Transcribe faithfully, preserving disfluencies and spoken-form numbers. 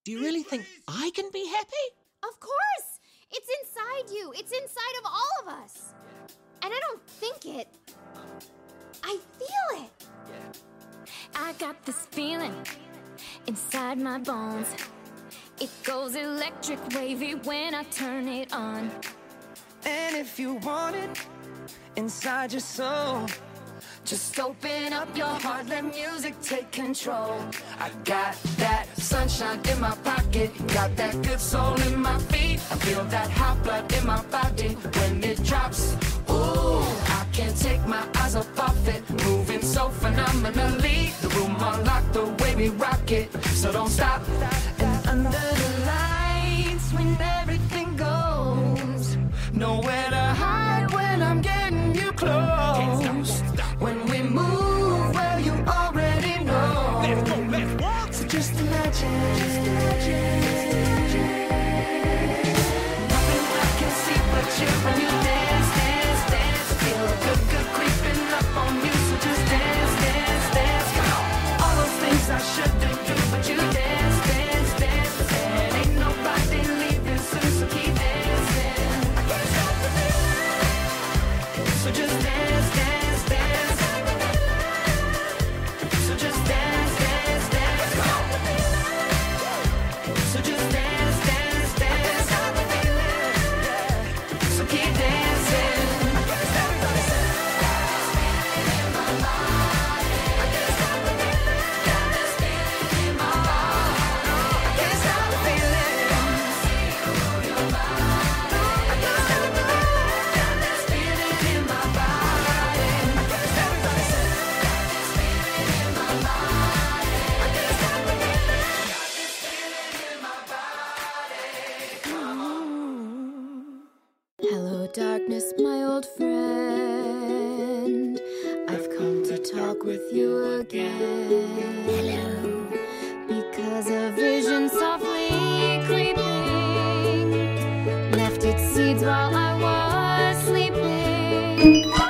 Do you really think I can be happy? Of course! It's inside you. It's inside of all of us. And I don't think it. I feel it. I got this feeling inside my bones. It goes electric wavy when I turn it on. And if you want it inside your soul, just open up your heart, let music take control. I got that sunshine in my pocket, got that good soul in my feet. I feel that hot blood in my body when it drops. Ooh, I can't take my eyes off of it, moving so phenomenally. The room unlocked the way we rock it, so don't stop. And under the lights when everything goes, nowhere to hide when I'm getting you close. When we move, well, you already know. Let's go, let's walk. So just imagine, just imagine. Nothing I can see but you when you dance, dance, dance. Feel a good, good creeping up on you. So just dance, dance, dance. Come on. All those things I shouldn't do, but you dance, dance, dance. And ain't nobody leaving soon, so keep dancing. I can't stop the feeling. So just dance, dance, dance. So just dance, dance, dance. Go. So just dance, dance, dance. So keep dancing. Everybody say, in my body. I can't stop the feeling. Got this feeling in my body. I can't stop the feeling. Your body. I can't stop the feeling. Got this feeling in my body. I can't stop. Everybody say, got this feeling in my body. I can't stop the feeling. Got this feeling in my body. Hello, darkness, my old friend. I've come to talk with you again. Hello. Because a vision softly creeping left its seeds while I was sleeping.